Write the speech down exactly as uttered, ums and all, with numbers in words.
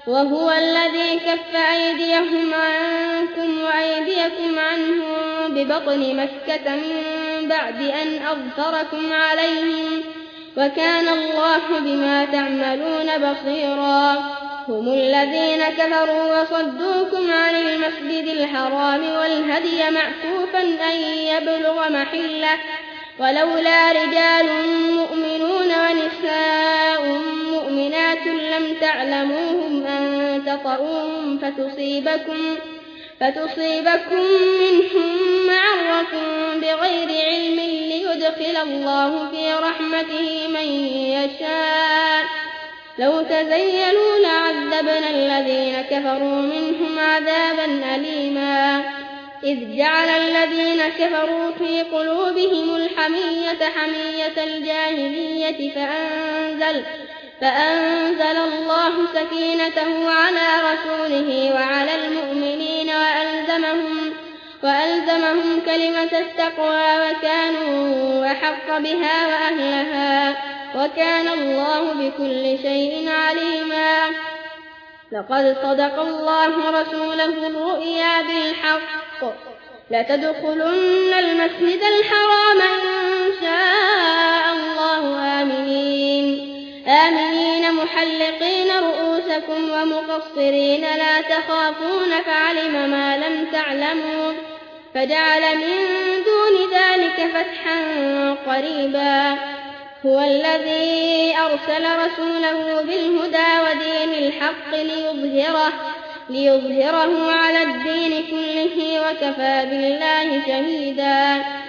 وهو الذي كف أيديهم عنكم وأيديكم عنهم ببطن مكة من بعد أن أظفركم عليهم وكان الله بما تعملون بصيرا هم الذين كفروا وصدوكم عن المسجد الحرام والهدي معكوفا أن يبلغ محله ولولا رجال مؤمنون ونساء مؤمنات لم تعلموهم أن تطؤوهم فتصيبكم, فتصيبكم منهم معرة بغير علم ليدخل الله في رحمته من يشاء لو تزيلوا لعذبنا الذين كفروا منهم عذابا أليما إذ جعل الذين كفروا في قلوبهم الحمية حمية الجاهلية فأنزل, فأنزل الله سكينته على رسوله وعلى المؤمنين وألزمهم, وألزمهم كلمة التقوى وكانوا أحق بها وأهلها وكان الله بكل شيء عليما لقد صدق الله رسوله الرؤيا بالحق لتدخلن المسجد الحرام إن شاء الله آمنين آمنين محلقين رؤوسكم ومقصرين لا تخافون فعلم ما لم تعلموا فجعل من دون ذلك فتحا قريبا هو الذي أرسل رسوله بالهدى ودين الحق ليظهره, ليظهره على الدين كله وكفى بالله شهيدا